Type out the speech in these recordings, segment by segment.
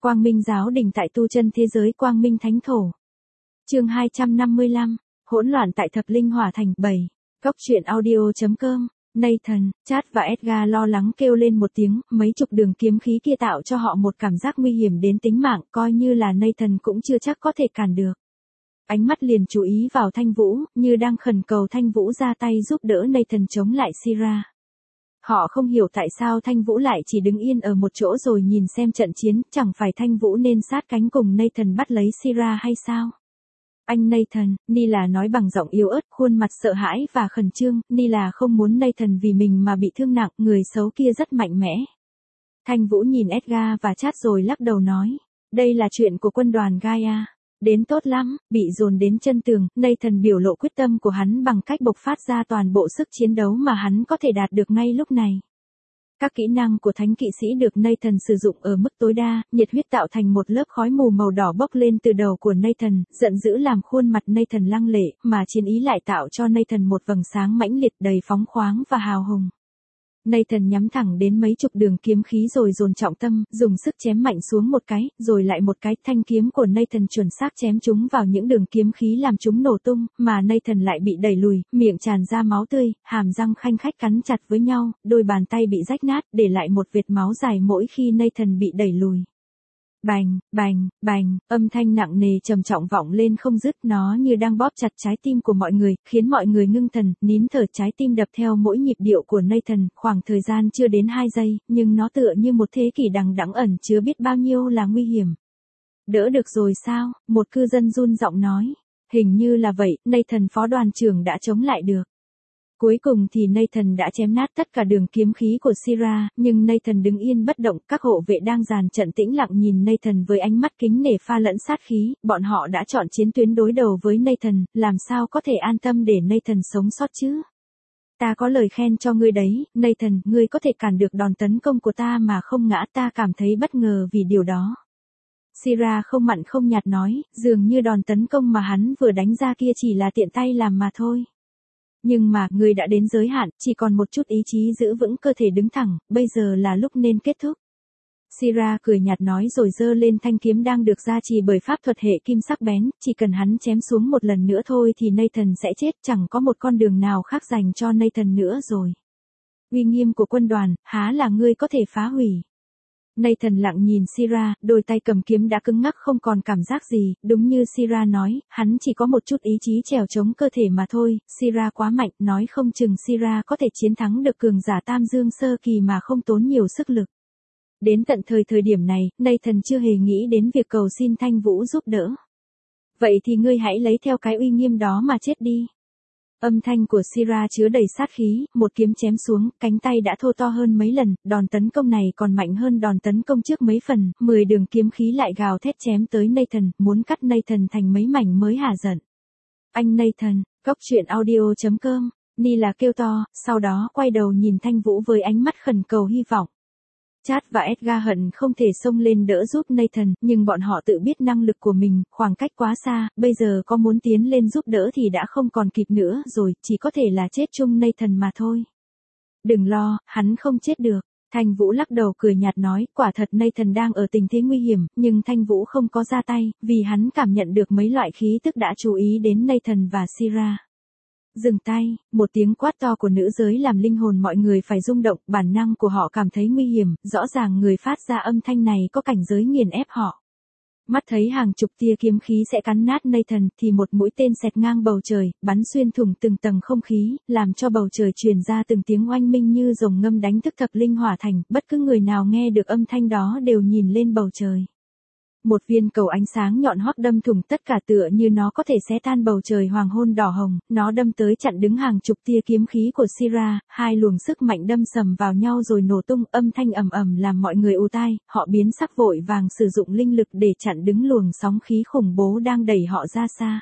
Quang Minh giáo đình tại tu chân thế giới Quang Minh Thánh Thổ. Chương 255, hỗn loạn tại Thập Linh Hỏa Thành 7. Góc truyện audio.com. Nathan, Chad và Edgar lo lắng kêu lên một tiếng, mấy chục đường kiếm khí kia tạo cho họ một cảm giác nguy hiểm đến tính mạng, coi như là Nathan cũng chưa chắc có thể cản được. Ánh mắt liền chú ý vào Thanh Vũ, như đang khẩn cầu Thanh Vũ ra tay giúp đỡ Nathan chống lại Syrah. Họ không hiểu tại sao Thanh Vũ lại chỉ đứng yên ở một chỗ rồi nhìn xem trận chiến, chẳng phải Thanh Vũ nên sát cánh cùng Nathan bắt lấy Syrah hay sao? Anh Nathan, Nila nói bằng giọng yếu ớt, khuôn mặt sợ hãi và khẩn trương, Nila không muốn Nathan vì mình mà bị thương nặng, người xấu kia rất mạnh mẽ. Thanh Vũ nhìn Edgar và Chad rồi lắc đầu nói, đây là chuyện của quân đoàn Gaia. Đến tốt lắm, bị dồn đến chân tường, Nathan biểu lộ quyết tâm của hắn bằng cách bộc phát ra toàn bộ sức chiến đấu mà hắn có thể đạt được ngay lúc này. Các kỹ năng của thánh kỵ sĩ được Nathan sử dụng ở mức tối đa, nhiệt huyết tạo thành một lớp khói mù màu đỏ bốc lên từ đầu của Nathan, giận dữ làm khuôn mặt Nathan lăng lệ, mà chiến ý lại tạo cho Nathan một vầng sáng mãnh liệt đầy phóng khoáng và hào hùng. Nathan nhắm thẳng đến mấy chục đường kiếm khí rồi dồn trọng tâm, dùng sức chém mạnh xuống một cái, rồi lại một cái, thanh kiếm của Nathan chuẩn xác chém chúng vào những đường kiếm khí làm chúng nổ tung, mà Nathan lại bị đẩy lùi, miệng tràn ra máu tươi, hàm răng khanh khách cắn chặt với nhau, đôi bàn tay bị rách nát, để lại một vệt máu dài mỗi khi Nathan bị đẩy lùi. Bành, bành, bành, âm thanh nặng nề trầm trọng vọng lên không dứt, nó như đang bóp chặt trái tim của mọi người, khiến mọi người ngưng thần, nín thở, trái tim đập theo mỗi nhịp điệu của Nathan, khoảng thời gian chưa đến 2 giây, nhưng nó tựa như một thế kỷ đằng đẵng ẩn chứa biết bao nhiêu là nguy hiểm. Đỡ được rồi sao? Một cư dân run giọng nói. Hình như là vậy, Nathan phó đoàn trưởng đã chống lại được. Cuối cùng thì Nathan đã chém nát tất cả đường kiếm khí của Syrah, nhưng Nathan đứng yên bất động, các hộ vệ đang dàn trận tĩnh lặng nhìn Nathan với ánh mắt kính nể pha lẫn sát khí, bọn họ đã chọn chiến tuyến đối đầu với Nathan, làm sao có thể an tâm để Nathan sống sót chứ? Ta có lời khen cho ngươi đấy, Nathan, ngươi có thể cản được đòn tấn công của ta mà không ngã, ta cảm thấy bất ngờ vì điều đó. Syrah không mặn không nhạt nói, dường như đòn tấn công mà hắn vừa đánh ra kia chỉ là tiện tay làm mà thôi. Nhưng mà, ngươi đã đến giới hạn, chỉ còn một chút ý chí giữ vững cơ thể đứng thẳng, bây giờ là lúc nên kết thúc. Syrah cười nhạt nói rồi giơ lên thanh kiếm đang được gia trì bởi pháp thuật hệ kim sắc bén, chỉ cần hắn chém xuống một lần nữa thôi thì Nathan sẽ chết, chẳng có một con đường nào khác dành cho Nathan nữa rồi. Uy nghiêm của quân đoàn, há là ngươi có thể phá hủy. Nathan lặng nhìn Syrah, đôi tay cầm kiếm đã cứng ngắc không còn cảm giác gì, đúng như Syrah nói, hắn chỉ có một chút ý chí trèo chống cơ thể mà thôi, Syrah quá mạnh, nói không chừng Syrah có thể chiến thắng được cường giả Tam Dương sơ kỳ mà không tốn nhiều sức lực. Đến tận thời điểm này, Nathan chưa hề nghĩ đến việc cầu xin Thanh Vũ giúp đỡ. Vậy thì ngươi hãy lấy theo cái uy nghiêm đó mà chết đi. Âm thanh của Syrah chứa đầy sát khí, một kiếm chém xuống, cánh tay đã thô to hơn mấy lần, đòn tấn công này còn mạnh hơn đòn tấn công trước mấy phần, 10 đường kiếm khí lại gào thét chém tới Nathan, muốn cắt Nathan thành mấy mảnh mới hả giận. Anh Nathan, góc truyện audio.com, Nila kêu to, sau đó quay đầu nhìn Thanh Vũ với ánh mắt khẩn cầu hy vọng. Chad và Edgar hận không thể xông lên đỡ giúp Nathan, nhưng bọn họ tự biết năng lực của mình, khoảng cách quá xa, bây giờ có muốn tiến lên giúp đỡ thì đã không còn kịp nữa rồi, chỉ có thể là chết chung Nathan mà thôi. Đừng lo, hắn không chết được. Thanh Vũ lắc đầu cười nhạt nói, quả thật Nathan đang ở tình thế nguy hiểm, nhưng Thanh Vũ không có ra tay, vì hắn cảm nhận được mấy loại khí tức đã chú ý đến Nathan và Syrah. Dừng tay, một tiếng quát to của nữ giới làm linh hồn mọi người phải rung động, bản năng của họ cảm thấy nguy hiểm, rõ ràng người phát ra âm thanh này có cảnh giới nghiền ép họ. Mắt thấy hàng chục tia kiếm khí sẽ cắn nát Nathan thì một mũi tên xẹt ngang bầu trời, bắn xuyên thủng từng tầng không khí, làm cho bầu trời truyền ra từng tiếng oanh minh như rồng ngâm đánh thức Thập Linh Hỏa Thành, bất cứ người nào nghe được âm thanh đó đều nhìn lên bầu trời. Một viên cầu ánh sáng nhọn hoắt đâm thủng tất cả tựa như nó có thể xé tan bầu trời hoàng hôn đỏ hồng, nó đâm tới chặn đứng hàng chục tia kiếm khí của Syrah, hai luồng sức mạnh đâm sầm vào nhau rồi nổ tung, âm thanh ầm ầm làm mọi người ù tai, họ biến sắc vội vàng sử dụng linh lực để chặn đứng luồng sóng khí khủng bố đang đẩy họ ra xa.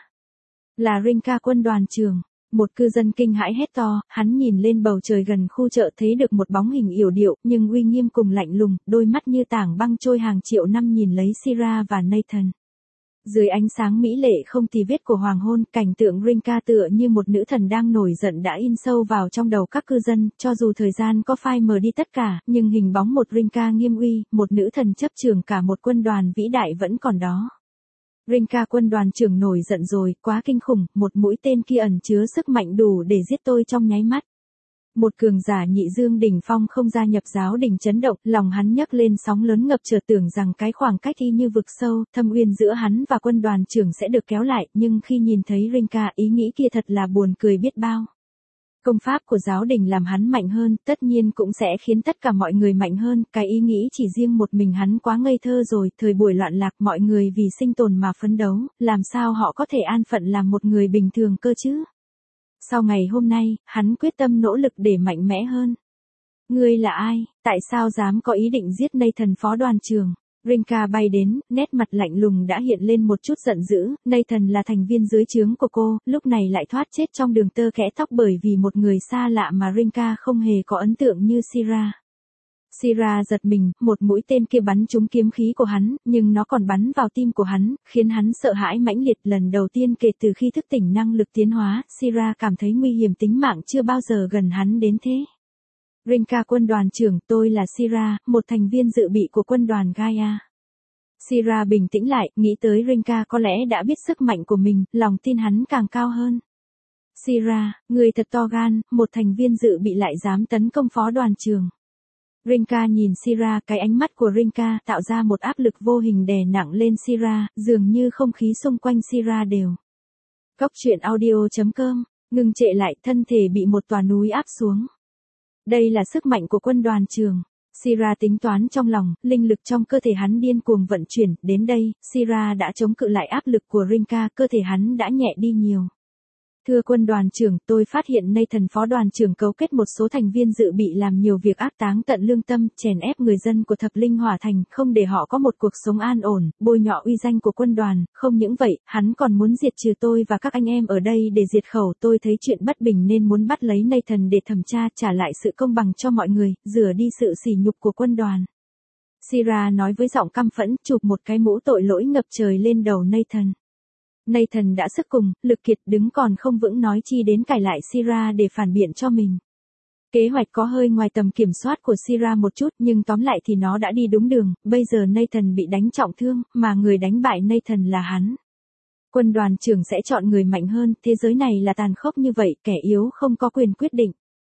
Là Rinka quân đoàn trưởng. Một cư dân kinh hãi hét to, hắn nhìn lên bầu trời gần khu chợ thấy được một bóng hình yểu điệu, nhưng uy nghiêm cùng lạnh lùng, đôi mắt như tảng băng trôi hàng triệu năm nhìn lấy Syrah và Nathan. Dưới ánh sáng mỹ lệ không tì vết của hoàng hôn, cảnh tượng Rinka tựa như một nữ thần đang nổi giận đã in sâu vào trong đầu các cư dân, cho dù thời gian có phai mờ đi tất cả, nhưng hình bóng một Rinka nghiêm uy, một nữ thần chấp trưởng cả một quân đoàn vĩ đại vẫn còn đó. Rinka quân đoàn trưởng nổi giận rồi, quá kinh khủng, một mũi tên kia ẩn chứa sức mạnh đủ để giết tôi trong nháy mắt. Một cường giả nhị dương đỉnh phong không gia nhập giáo đình chấn động, lòng hắn nhấc lên sóng lớn ngập trời, tưởng rằng cái khoảng cách y như vực sâu, thâm uyên giữa hắn và quân đoàn trưởng sẽ được kéo lại, nhưng khi nhìn thấy Rinka, ý nghĩ kia thật là buồn cười biết bao. Công pháp của giáo đình làm hắn mạnh hơn, tất nhiên cũng sẽ khiến tất cả mọi người mạnh hơn, cái ý nghĩ chỉ riêng một mình hắn quá ngây thơ rồi, thời buổi loạn lạc mọi người vì sinh tồn mà phấn đấu, làm sao họ có thể an phận làm một người bình thường cơ chứ? Sau ngày hôm nay, hắn quyết tâm nỗ lực để mạnh mẽ hơn. Ngươi là ai, tại sao dám có ý định giết Nathan phó đoàn trưởng? Rinka bay đến, nét mặt lạnh lùng đã hiện lên một chút giận dữ, Nathan là thành viên dưới trướng của cô, lúc này lại thoát chết trong đường tơ kẽ tóc bởi vì một người xa lạ mà Rinka không hề có ấn tượng như Syrah. Syrah giật mình, một mũi tên kia bắn trúng kiếm khí của hắn, nhưng nó còn bắn vào tim của hắn, khiến hắn sợ hãi mãnh liệt. Lần đầu tiên kể từ khi thức tỉnh năng lực tiến hóa, Syrah cảm thấy nguy hiểm tính mạng chưa bao giờ gần hắn đến thế. Rinka quân đoàn trưởng, tôi là Syrah, một thành viên dự bị của quân đoàn Gaia. Syrah bình tĩnh lại, nghĩ tới Rinka có lẽ đã biết sức mạnh của mình, lòng tin hắn càng cao hơn. Syrah, người thật to gan, một thành viên dự bị lại dám tấn công phó đoàn trưởng. Rinka nhìn Syrah, cái ánh mắt của Rinka tạo ra một áp lực vô hình đè nặng lên Syrah, dường như không khí xung quanh Syrah đều. Cốc truyện audio.com, ngừng trệ lại, thân thể bị một tòa núi áp xuống. Đây là sức mạnh của quân đoàn trưởng. Syrah tính toán trong lòng, linh lực trong cơ thể hắn điên cuồng vận chuyển, đến đây, Syrah đã chống cự lại áp lực của Rinka, cơ thể hắn đã nhẹ đi nhiều. Thưa quân đoàn trưởng, tôi phát hiện Nathan phó đoàn trưởng cấu kết một số thành viên dự bị làm nhiều việc ác táng tận lương tâm, chèn ép người dân của Thập Linh Hỏa Thành, không để họ có một cuộc sống an ổn, bôi nhọ uy danh của quân đoàn, không những vậy, hắn còn muốn diệt trừ tôi và các anh em ở đây để diệt khẩu. Tôi thấy chuyện bất bình nên muốn bắt lấy Nathan để thẩm tra, trả lại sự công bằng cho mọi người, rửa đi sự sỉ nhục của quân đoàn. Syrah nói với giọng căm phẫn, chụp một cái mũ tội lỗi ngập trời lên đầu Nathan. Nathan đã sức cùng, lực kiệt, đứng còn không vững nói chi đến cãi lại Syrah để phản biện cho mình. Kế hoạch có hơi ngoài tầm kiểm soát của Syrah một chút, nhưng tóm lại thì nó đã đi đúng đường, bây giờ Nathan bị đánh trọng thương, mà người đánh bại Nathan là hắn. Quân đoàn trưởng sẽ chọn người mạnh hơn, thế giới này là tàn khốc như vậy, kẻ yếu không có quyền quyết định.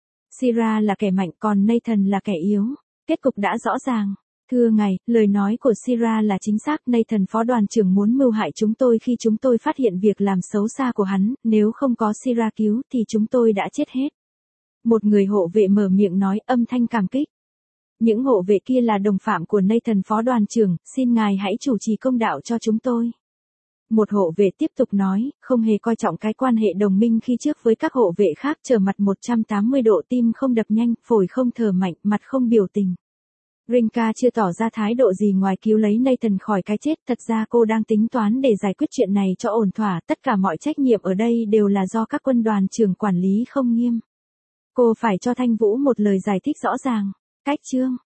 Syrah là kẻ mạnh, còn Nathan là kẻ yếu. Kết cục đã rõ ràng. Thưa ngài, lời nói của Syrah là chính xác, Nathan phó đoàn trưởng muốn mưu hại chúng tôi khi chúng tôi phát hiện việc làm xấu xa của hắn, nếu không có Syrah cứu thì chúng tôi đã chết hết. Một người hộ vệ mở miệng nói, âm thanh cảm kích. Những hộ vệ kia là đồng phạm của Nathan phó đoàn trưởng, xin ngài hãy chủ trì công đạo cho chúng tôi. Một hộ vệ tiếp tục nói, không hề coi trọng cái quan hệ đồng minh khi trước với các hộ vệ khác, trở mặt 180 độ, tim không đập nhanh, phổi không thở mạnh, mặt không biểu tình. Rinka chưa tỏ ra thái độ gì ngoài cứu lấy Nathan khỏi cái chết, thật ra cô đang tính toán để giải quyết chuyện này cho ổn thỏa, tất cả mọi trách nhiệm ở đây đều là do các quân đoàn trưởng quản lý không nghiêm. Cô phải cho Thanh Vũ một lời giải thích rõ ràng. Cách chương